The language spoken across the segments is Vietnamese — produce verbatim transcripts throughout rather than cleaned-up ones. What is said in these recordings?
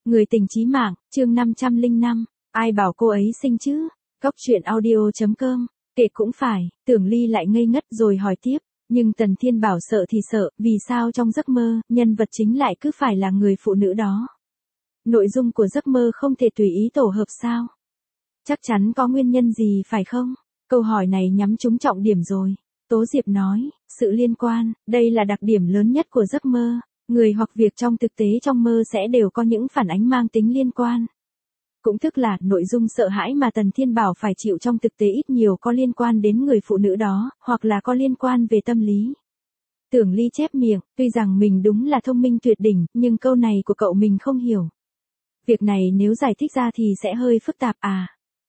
Người tình chí mạng, chương năm trăm lẻ năm, ai bảo cô ấy sinh chứ? Góc truyện audio chấm com, kệ cũng phải, Tưởng Ly lại ngây ngất rồi hỏi tiếp, nhưng Tần Thiên Bảo sợ thì sợ, vì sao trong giấc mơ, nhân vật chính lại cứ phải là người phụ nữ đó? Nội dung của giấc mơ không thể tùy ý tổ hợp sao? Chắc chắn có nguyên nhân gì phải không? Câu hỏi này nhắm trúng trọng điểm rồi. Tố Diệp nói, sự liên quan, đây là đặc điểm lớn nhất của giấc mơ. Người hoặc việc trong thực tế trong mơ sẽ đều có những phản ánh mang tính liên quan. Cũng tức là nội dung sợ hãi mà Tần Thiên Bảo phải chịu trong thực tế ít nhiều có liên quan đến người phụ nữ đó, hoặc là có liên quan về tâm lý. Tưởng Ly chép miệng, tuy rằng mình đúng là thông minh tuyệt đỉnh, nhưng câu này của cậu mình không hiểu. Việc này nếu giải thích ra thì sẽ hơi phức tạp à.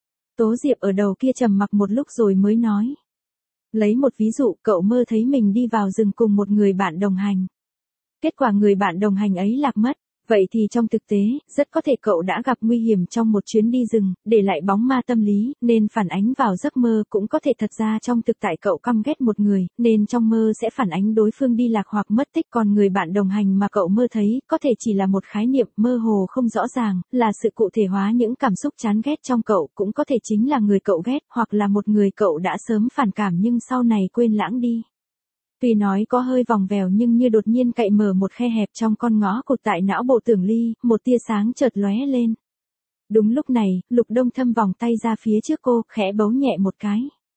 Tố Diệp ở đầu kia trầm mặc một lúc rồi mới nói. Lấy một ví dụ, cậu mơ thấy mình đi vào rừng cùng một người bạn đồng hành. Kết quả người bạn đồng hành ấy lạc mất, vậy thì trong thực tế, rất có thể cậu đã gặp nguy hiểm trong một chuyến đi rừng, để lại bóng ma tâm lý, nên phản ánh vào giấc mơ cũng có thể thật ra trong thực tại cậu căm ghét một người, nên trong mơ sẽ phản ánh đối phương đi lạc hoặc mất tích, còn người bạn đồng hành mà cậu mơ thấy, có thể chỉ là một khái niệm mơ hồ không rõ ràng, là sự cụ thể hóa những cảm xúc chán ghét trong cậu, cũng có thể chính là người cậu ghét, hoặc là một người cậu đã sớm phản cảm nhưng sau này quên lãng đi. Tuy nói có hơi vòng vèo nhưng như đột nhiên cậy mở một khe hẹp trong con ngõ cụt tại não bộ Tưởng Ly, một tia sáng chợt lóe lên. Đúng lúc này, Lục Đông Thâm vòng tay ra phía trước cô, khẽ bấu nhẹ một cái.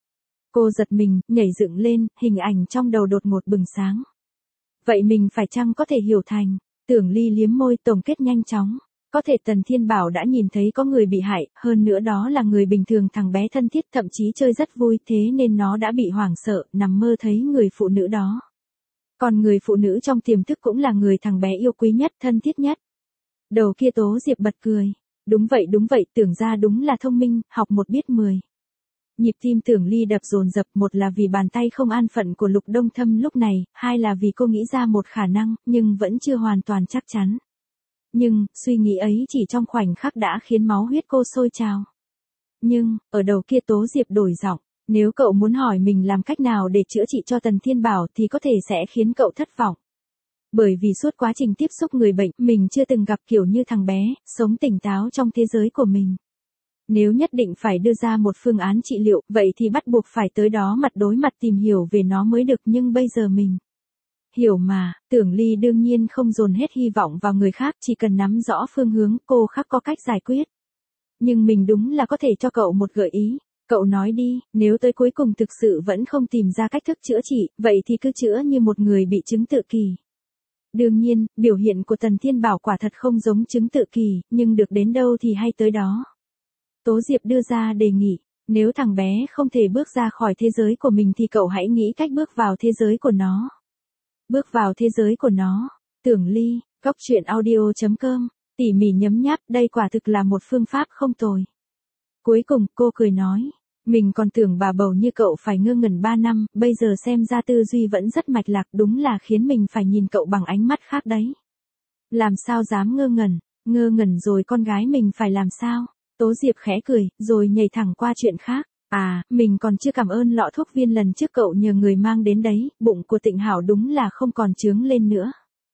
Cô giật mình, nhảy dựng lên, hình ảnh trong đầu đột ngột bừng sáng. Vậy mình phải chăng có thể hiểu thành? Tưởng Ly liếm môi tổng kết nhanh chóng. Có thể Tần Thiên Bảo đã nhìn thấy có người bị hại, hơn nữa đó là người bình thường, thằng bé thân thiết, thậm chí chơi rất vui, thế nên nó đã bị hoảng sợ, nằm mơ thấy người phụ nữ đó. Còn người phụ nữ trong tiềm thức cũng là người thằng bé yêu quý nhất, thân thiết nhất. Đầu kia Tố Diệp bật cười. Đúng vậy đúng vậy, tưởng ra đúng là thông minh, học một biết mười. Nhịp tim Tưởng Ly đập dồn dập, một là vì bàn tay không an phận của Lục Đông Thâm lúc này, hai là vì cô nghĩ ra một khả năng, nhưng vẫn chưa hoàn toàn chắc chắn. Nhưng, suy nghĩ ấy chỉ trong khoảnh khắc đã khiến máu huyết cô sôi trào. Nhưng, ở đầu kia Tố Diệp đổi giọng, nếu cậu muốn hỏi mình làm cách nào để chữa trị cho Tần Thiên Bảo thì có thể sẽ khiến cậu thất vọng. Bởi vì suốt quá trình tiếp xúc người bệnh, mình chưa từng gặp kiểu như thằng bé, sống tỉnh táo trong thế giới của mình. Nếu nhất định phải đưa ra một phương án trị liệu, vậy thì bắt buộc phải tới đó mặt đối mặt tìm hiểu về nó mới được, nhưng bây giờ mình... Hiểu mà, Tưởng Ly đương nhiên không dồn hết hy vọng vào người khác, chỉ cần nắm rõ phương hướng, cô khác có cách giải quyết. Nhưng mình đúng là có thể cho cậu một gợi ý. Cậu nói đi, nếu tới cuối cùng thực sự vẫn không tìm ra cách thức chữa trị, vậy thì cứ chữa như một người bị chứng tự kỷ. Đương nhiên, biểu hiện của Tần Thiên Bảo quả thật không giống chứng tự kỷ, nhưng được đến đâu thì hay tới đó. Tố Diệp đưa ra đề nghị, nếu thằng bé không thể bước ra khỏi thế giới của mình thì cậu hãy nghĩ cách bước vào thế giới của nó. Bước vào thế giới của nó. Tưởng Ly, góc truyện audio chấm com, tỉ mỉ nhấm nháp, đây quả thực là một phương pháp không tồi. Cuối cùng, cô cười nói, mình còn tưởng bà bầu như cậu phải ngơ ngẩn ba năm, bây giờ xem ra tư duy vẫn rất mạch lạc, đúng là khiến mình phải nhìn cậu bằng ánh mắt khác đấy. Làm sao dám ngơ ngẩn, ngơ ngẩn rồi con gái mình phải làm sao? Tố Diệp khẽ cười, rồi nhảy thẳng qua chuyện khác. À, mình còn chưa cảm ơn lọ thuốc viên lần trước cậu nhờ người mang đến đấy, bụng của Tịnh Hảo đúng là không còn chướng lên nữa.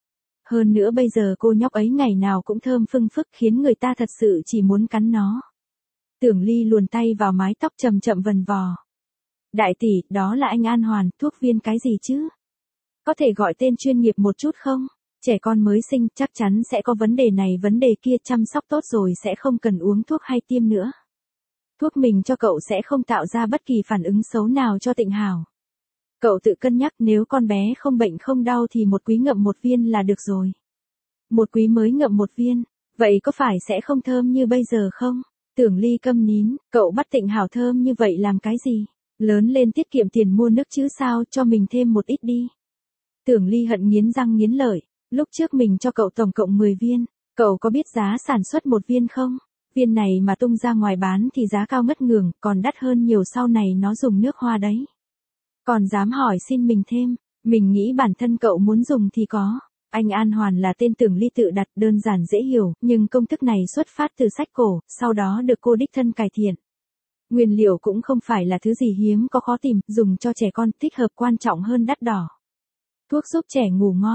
Hơn nữa bây giờ cô nhóc ấy ngày nào cũng thơm phưng phức, khiến người ta thật sự chỉ muốn cắn nó. Tưởng Ly luồn tay vào mái tóc chậm chậm vần vò. Đại tỷ, đó là anh An Hoàn, thuốc viên cái gì chứ? Có thể gọi tên chuyên nghiệp một chút không? Trẻ con mới sinh chắc chắn sẽ có vấn đề này vấn đề kia, chăm sóc tốt rồi sẽ không cần uống thuốc hay tiêm nữa. Thuốc mình cho cậu sẽ không tạo ra bất kỳ phản ứng xấu nào cho Tịnh Hảo. Cậu tự cân nhắc, nếu con bé không bệnh không đau thì một quý ngậm một viên là được rồi. Một quý mới ngậm một viên, vậy có phải sẽ không thơm như bây giờ không? Tưởng Ly câm nín, cậu bắt Tịnh Hảo thơm như vậy làm cái gì? Lớn lên tiết kiệm tiền mua nước chứ sao, cho mình thêm một ít đi. Tưởng Ly hận nghiến răng nghiến lợi, lúc trước mình cho cậu tổng cộng mười viên, cậu có biết giá sản xuất một viên không? Viên này mà tung ra ngoài bán thì giá cao ngất ngường, còn đắt hơn nhiều, sau này nó dùng nước hoa đấy. Còn dám hỏi xin mình thêm, mình nghĩ bản thân cậu muốn dùng thì có. Anh An Hoàn là tên Tưởng Ly tự đặt, đơn giản dễ hiểu, nhưng công thức này xuất phát từ sách cổ, sau đó được cô đích thân cải thiện. Nguyên liệu cũng không phải là thứ gì hiếm có khó tìm, dùng cho trẻ con, thích hợp, quan trọng hơn đắt đỏ. Thuốc giúp trẻ ngủ ngon.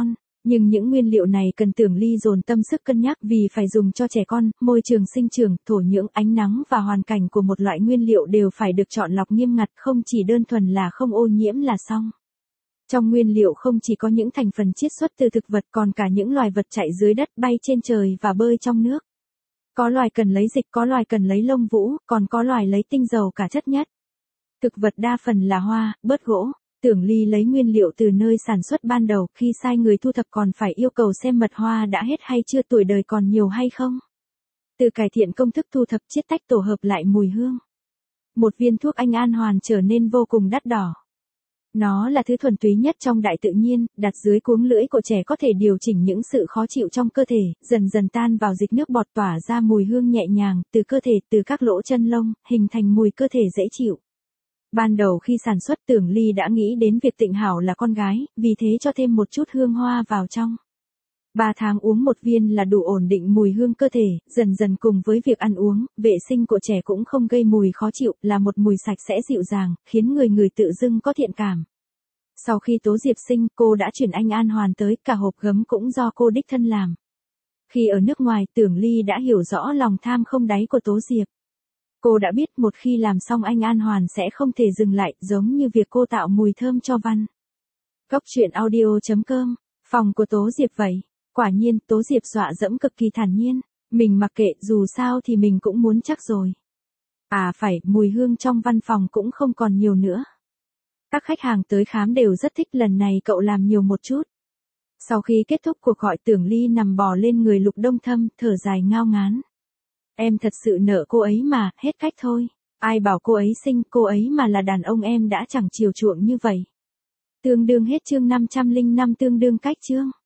Nhưng những nguyên liệu này cần Tưởng Ly dồn tâm sức cân nhắc vì phải dùng cho trẻ con, môi trường sinh trưởng, thổ nhưỡng, ánh nắng và hoàn cảnh của một loại nguyên liệu đều phải được chọn lọc nghiêm ngặt, không chỉ đơn thuần là không ô nhiễm là xong. Trong nguyên liệu không chỉ có những thành phần chiết xuất từ thực vật còn cả những loài vật chạy dưới đất, bay trên trời và bơi trong nước. Có loài cần lấy dịch, có loài cần lấy lông vũ, còn có loài lấy tinh dầu cả chất nhất. Thực vật đa phần là hoa, bớt gỗ. Tưởng Ly lấy nguyên liệu từ nơi sản xuất ban đầu, khi sai người thu thập còn phải yêu cầu xem mật hoa đã hết hay chưa, tuổi đời còn nhiều hay không. Từ cải thiện công thức thu thập, chiết tách, tổ hợp lại mùi hương. Một viên thuốc Anh An Hoàn trở nên vô cùng đắt đỏ. Nó là thứ thuần túy nhất trong đại tự nhiên, đặt dưới cuống lưỡi của trẻ có thể điều chỉnh những sự khó chịu trong cơ thể, dần dần tan vào dịch nước bọt tỏa ra mùi hương nhẹ nhàng, từ cơ thể, từ các lỗ chân lông, hình thành mùi cơ thể dễ chịu. Ban đầu khi sản xuất Tưởng Ly đã nghĩ đến việc Tịnh Hảo là con gái, vì thế cho thêm một chút hương hoa vào trong. Ba tháng uống một viên là đủ ổn định mùi hương cơ thể, dần dần cùng với việc ăn uống, vệ sinh của trẻ cũng không gây mùi khó chịu, là một mùi sạch sẽ dịu dàng, khiến người người tự dưng có thiện cảm. Sau khi Tố Diệp sinh, cô đã chuyển Anh An Hoàn tới, cả hộp gấm cũng do cô đích thân làm. Khi ở nước ngoài, Tưởng Ly đã hiểu rõ lòng tham không đáy của Tố Diệp. Cô đã biết một khi làm xong Anh An Hoàn sẽ không thể dừng lại, giống như việc cô tạo mùi thơm cho Văn. Góc truyện audio chấm com, phòng của Tố Diệp vậy. Quả nhiên, Tố Diệp dọa dẫm cực kỳ thản nhiên. Mình mặc kệ, dù sao thì mình cũng muốn chắc rồi. À phải, mùi hương trong văn phòng cũng không còn nhiều nữa. Các khách hàng tới khám đều rất thích, lần này cậu làm nhiều một chút. Sau khi kết thúc cuộc gọi, Tưởng Ly nằm bò lên người Lục Đông Thâm, thở dài ngao ngán. Em thật sự nợ cô ấy mà, hết cách thôi. Ai bảo cô ấy xinh, cô ấy mà là đàn ông em đã chẳng chiều chuộng như vậy. Tương đương hết chương năm trăm lẻ năm, tương đương cách chương.